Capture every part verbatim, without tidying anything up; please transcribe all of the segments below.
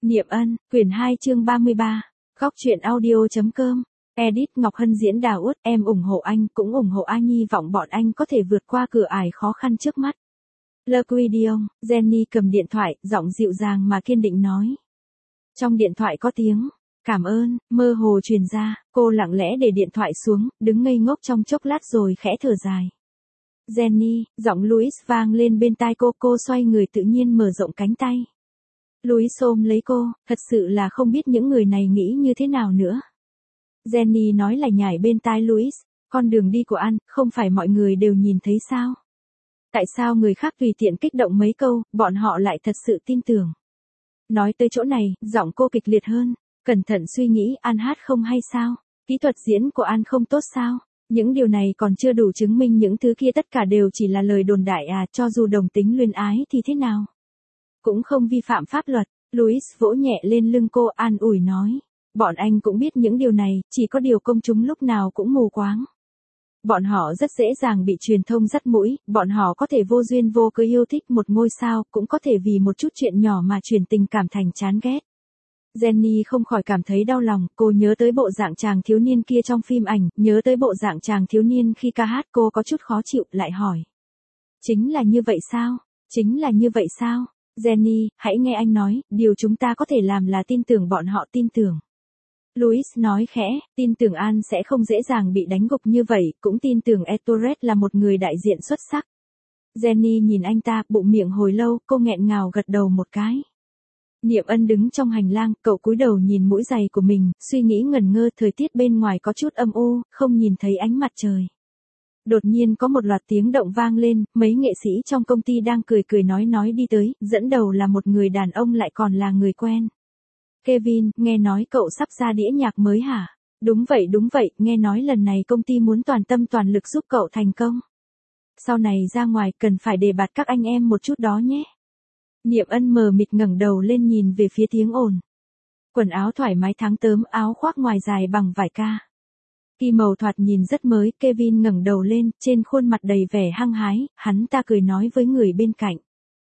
Niệm Ân, quyển hai chương ba mươi ba, góc truyện audio.com, edit Ngọc Hân diễn Đào Út, em ủng hộ anh, cũng ủng hộ anh, hy vọng bọn anh có thể vượt qua cửa ải khó khăn trước mắt. Le Quiddion, Jenny cầm điện thoại, giọng dịu dàng mà kiên định nói. Trong điện thoại có tiếng, cảm ơn, mơ hồ truyền ra, cô lặng lẽ để điện thoại xuống, đứng ngây ngốc trong chốc lát rồi khẽ thở dài. Jenny, giọng Louis vang lên bên tai cô, cô xoay người tự nhiên mở rộng cánh tay. Louis ôm lấy cô, thật sự là không biết những người này nghĩ như thế nào nữa. Jenny nói lải nhải bên tai Louis, con đường đi của anh, không phải mọi người đều nhìn thấy sao? Tại sao người khác tùy tiện kích động mấy câu, bọn họ lại thật sự tin tưởng? Nói tới chỗ này, giọng cô kịch liệt hơn, cẩn thận suy nghĩ, An hát không hay sao? Kỹ thuật diễn của An không tốt sao? Những điều này còn chưa đủ chứng minh những thứ kia tất cả đều chỉ là lời đồn đại à, cho dù đồng tính luyến ái thì thế nào? Cũng không vi phạm pháp luật. Louis vỗ nhẹ lên lưng cô, an ủi nói. Bọn anh cũng biết những điều này, chỉ có điều công chúng lúc nào cũng mù quáng. Bọn họ rất dễ dàng bị truyền thông dắt mũi, bọn họ có thể vô duyên vô cớ yêu thích một ngôi sao, cũng có thể vì một chút chuyện nhỏ mà chuyển tình cảm thành chán ghét. Jenny không khỏi cảm thấy đau lòng, cô nhớ tới bộ dạng chàng thiếu niên kia trong phim ảnh, nhớ tới bộ dạng chàng thiếu niên khi ca hát, cô có chút khó chịu, lại hỏi. Chính là như vậy sao? Chính là như vậy sao? Jenny, hãy nghe anh nói, điều chúng ta có thể làm là tin tưởng bọn họ tin tưởng. Louis nói khẽ, tin tưởng An sẽ không dễ dàng bị đánh gục như vậy, cũng tin tưởng Ettore là một người đại diện xuất sắc. Jenny nhìn anh ta, bụng miệng hồi lâu, cô nghẹn ngào gật đầu một cái. Niệm Ân đứng trong hành lang, cậu cúi đầu nhìn mũi giày của mình, suy nghĩ ngẩn ngơ, thời tiết bên ngoài có chút âm u, không nhìn thấy ánh mặt trời. Đột nhiên có một loạt tiếng động vang lên, mấy nghệ sĩ trong công ty đang cười cười nói nói đi tới, dẫn đầu là một người đàn ông lại còn là người quen. Kevin, nghe nói cậu sắp ra đĩa nhạc mới hả? Đúng vậy đúng vậy, nghe nói lần này công ty muốn toàn tâm toàn lực giúp cậu thành công. Sau này ra ngoài cần phải đề bạt các anh em một chút đó nhé. Niệm Ân mờ mịt ngẩng đầu lên nhìn về phía tiếng ồn. Quần áo thoải mái tháng tớm, áo khoác ngoài dài bằng vải ca. Khi màu thoạt nhìn rất mới, Kevin ngẩng đầu lên, trên khuôn mặt đầy vẻ hăng hái, hắn ta cười nói với người bên cạnh.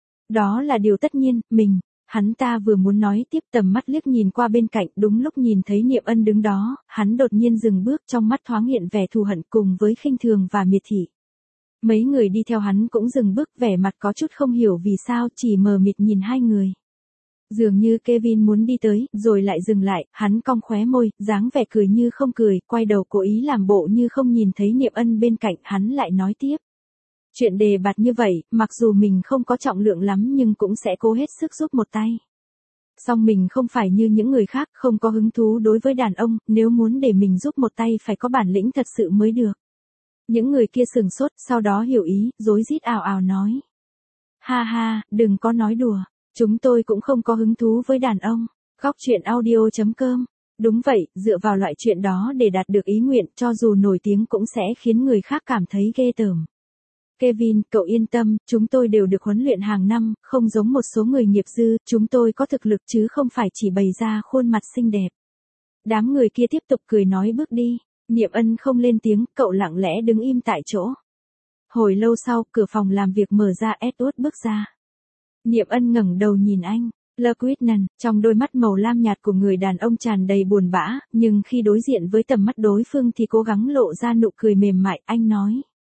Đó là điều tất nhiên, mình, hắn ta vừa muốn nói tiếp, tầm mắt liếc nhìn qua bên cạnh, đúng lúc nhìn thấy Niệm Ân đứng đó, hắn đột nhiên dừng bước, trong mắt thoáng hiện vẻ thù hận cùng với khinh thường và miệt thị. Mấy người đi theo hắn cũng dừng bước, vẻ mặt có chút không hiểu vì sao, chỉ mờ mịt nhìn hai người. Dường như Kevin muốn đi tới, rồi lại dừng lại, hắn cong khóe môi, dáng vẻ cười như không cười, quay đầu cố ý làm bộ như không nhìn thấy Niệm Ân bên cạnh, hắn lại nói tiếp. Chuyện đề bạt như vậy, mặc dù mình không có trọng lượng lắm nhưng cũng sẽ cố hết sức giúp một tay. Song mình không phải như những người khác, không có hứng thú đối với đàn ông, nếu muốn để mình giúp một tay phải có bản lĩnh thật sự mới được. Những người kia sừng sốt, sau đó hiểu ý, rối rít ào ào nói. Ha ha, đừng có nói đùa. Chúng tôi cũng không có hứng thú với đàn ông. Góc truyện audio.com. Đúng vậy, dựa vào loại chuyện đó để đạt được ý nguyện, cho dù nổi tiếng cũng sẽ khiến người khác cảm thấy ghê tởm. Kevin, cậu yên tâm, chúng tôi đều được huấn luyện hàng năm, không giống một số người nghiệp dư, chúng tôi có thực lực chứ không phải chỉ bày ra khuôn mặt xinh đẹp. Đám người kia tiếp tục cười nói bước đi. Niệm Ân không lên tiếng, cậu lặng lẽ đứng im tại chỗ. Hồi lâu sau, cửa phòng làm việc mở ra, Edward bước ra. Niệm Ân ngẩng đầu nhìn anh. Le Quiddion, trong đôi mắt màu lam nhạt của người đàn ông tràn đầy buồn bã, nhưng khi đối diện với tầm mắt đối phương thì cố gắng lộ ra nụ cười mềm mại, anh nói.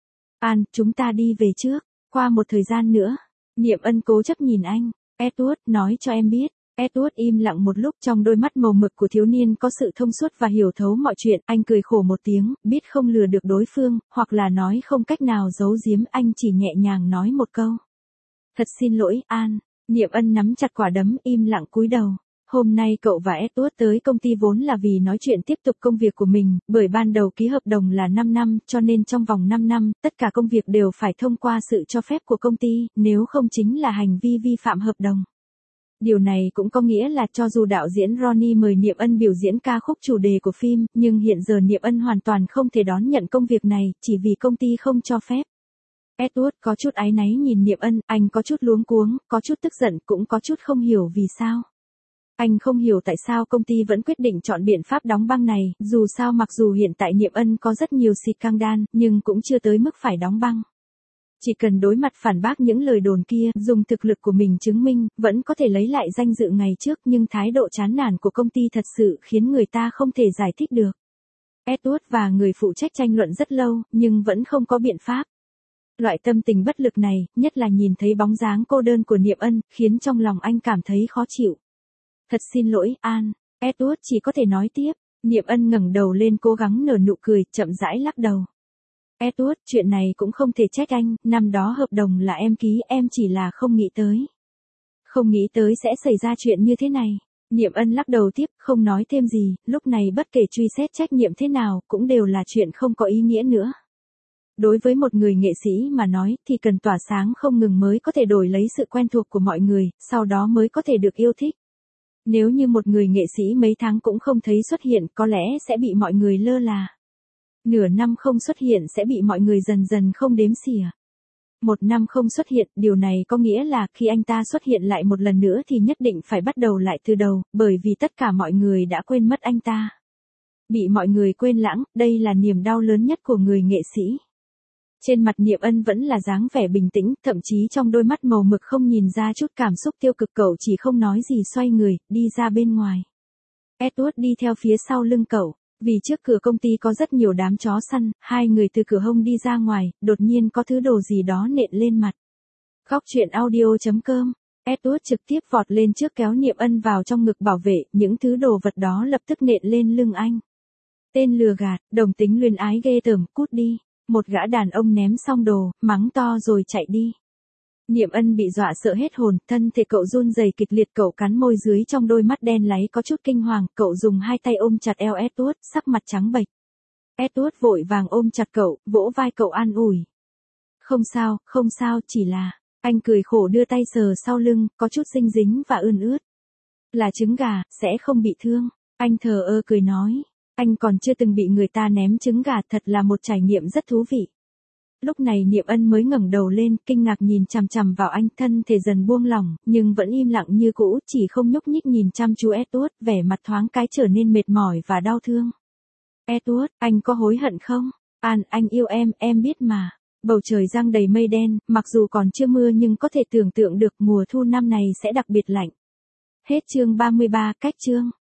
An, chúng ta đi về trước, qua một thời gian nữa. Niệm Ân cố chấp nhìn anh. Edward, nói cho em biết. Edward im lặng một lúc, trong đôi mắt màu mực của thiếu niên có sự thông suốt và hiểu thấu mọi chuyện, anh cười khổ một tiếng, biết không lừa được đối phương, hoặc là nói không cách nào giấu giếm, anh chỉ nhẹ nhàng nói một câu. Thật xin lỗi, An. Niệm Ân nắm chặt quả đấm, im lặng cúi đầu. Hôm nay cậu và Edward tới công ty vốn là vì nói chuyện tiếp tục công việc của mình, bởi ban đầu ký hợp đồng là năm năm, cho nên trong vòng năm năm, tất cả công việc đều phải thông qua sự cho phép của công ty, nếu không chính là hành vi vi phạm hợp đồng. Điều này cũng có nghĩa là cho dù đạo diễn Ronnie mời Niệm Ân biểu diễn ca khúc chủ đề của phim, nhưng hiện giờ Niệm Ân hoàn toàn không thể đón nhận công việc này, chỉ vì công ty không cho phép. Edward có chút áy náy nhìn Niệm Ân, anh có chút luống cuống, có chút tức giận, cũng có chút không hiểu vì sao. Anh không hiểu tại sao công ty vẫn quyết định chọn biện pháp đóng băng này, dù sao mặc dù hiện tại Niệm Ân có rất nhiều scandal, nhưng cũng chưa tới mức phải đóng băng. Chỉ cần đối mặt phản bác những lời đồn kia, dùng thực lực của mình chứng minh, vẫn có thể lấy lại danh dự ngày trước, nhưng thái độ chán nản của công ty thật sự khiến người ta không thể giải thích được. Edward và người phụ trách tranh luận rất lâu, nhưng vẫn không có biện pháp. Loại tâm tình bất lực này, nhất là nhìn thấy bóng dáng cô đơn của Niệm Ân, khiến trong lòng anh cảm thấy khó chịu. Thật xin lỗi, An. Edward chỉ có thể nói tiếp. Niệm Ân ngẩng đầu lên cố gắng nở nụ cười, chậm rãi lắc đầu. Edward, chuyện này cũng không thể trách anh, năm đó hợp đồng là em ký, em chỉ là không nghĩ tới. Không nghĩ tới sẽ xảy ra chuyện như thế này. Niệm Ân lắc đầu tiếp, không nói thêm gì, lúc này bất kể truy xét trách nhiệm thế nào, cũng đều là chuyện không có ý nghĩa nữa. Đối với một người nghệ sĩ mà nói, thì cần tỏa sáng không ngừng mới có thể đổi lấy sự quen thuộc của mọi người, sau đó mới có thể được yêu thích. Nếu như một người nghệ sĩ mấy tháng cũng không thấy xuất hiện, có lẽ sẽ bị mọi người lơ là. Nửa năm không xuất hiện sẽ bị mọi người dần dần không đếm xỉa. Một năm không xuất hiện, điều này có nghĩa là khi anh ta xuất hiện lại một lần nữa thì nhất định phải bắt đầu lại từ đầu, bởi vì tất cả mọi người đã quên mất anh ta. Bị mọi người quên lãng, đây là niềm đau lớn nhất của người nghệ sĩ. Trên mặt Niệm Ân vẫn là dáng vẻ bình tĩnh, thậm chí trong đôi mắt màu mực không nhìn ra chút cảm xúc tiêu cực, cậu chỉ không nói gì xoay người, đi ra bên ngoài. Edward đi theo phía sau lưng cậu, vì trước cửa công ty có rất nhiều đám chó săn, hai người từ cửa hông đi ra ngoài, đột nhiên có thứ đồ gì đó nện lên mặt. Góc truyện audio chấm com, Edward trực tiếp vọt lên trước kéo Niệm Ân vào trong ngực bảo vệ, những thứ đồ vật đó lập tức nện lên lưng anh. Tên lừa gạt, đồng tính luyến ái ghê tởm, cút đi. Một gã đàn ông ném xong đồ, mắng to rồi chạy đi. Niệm Ân bị dọa sợ hết hồn, thân thể cậu run rẩy kịch liệt, cậu cắn môi dưới trong đôi mắt đen láy có chút kinh hoàng, cậu dùng hai tay ôm chặt eo Edward, sắc mặt trắng bệch. Edward vội vàng ôm chặt cậu, vỗ vai cậu an ủi. Không sao, không sao, chỉ là, anh cười khổ đưa tay sờ sau lưng, có chút dinh dính và ươn ướt. Là trứng gà, sẽ không bị thương. Anh thờ ơ cười nói. Anh còn chưa từng bị người ta ném trứng gà, thật là một trải nghiệm rất thú vị. Lúc này Niệm Ân mới ngẩng đầu lên, kinh ngạc nhìn chằm chằm vào anh, thân thể dần buông lỏng, nhưng vẫn im lặng như cũ, chỉ không nhúc nhích nhìn chăm chú Edward, vẻ mặt thoáng cái trở nên mệt mỏi và đau thương. Edward, anh có hối hận không? An, anh yêu em, em biết mà. Bầu trời giăng đầy mây đen, mặc dù còn chưa mưa nhưng có thể tưởng tượng được mùa thu năm này sẽ đặc biệt lạnh. Hết chương ba mươi ba, cách chương.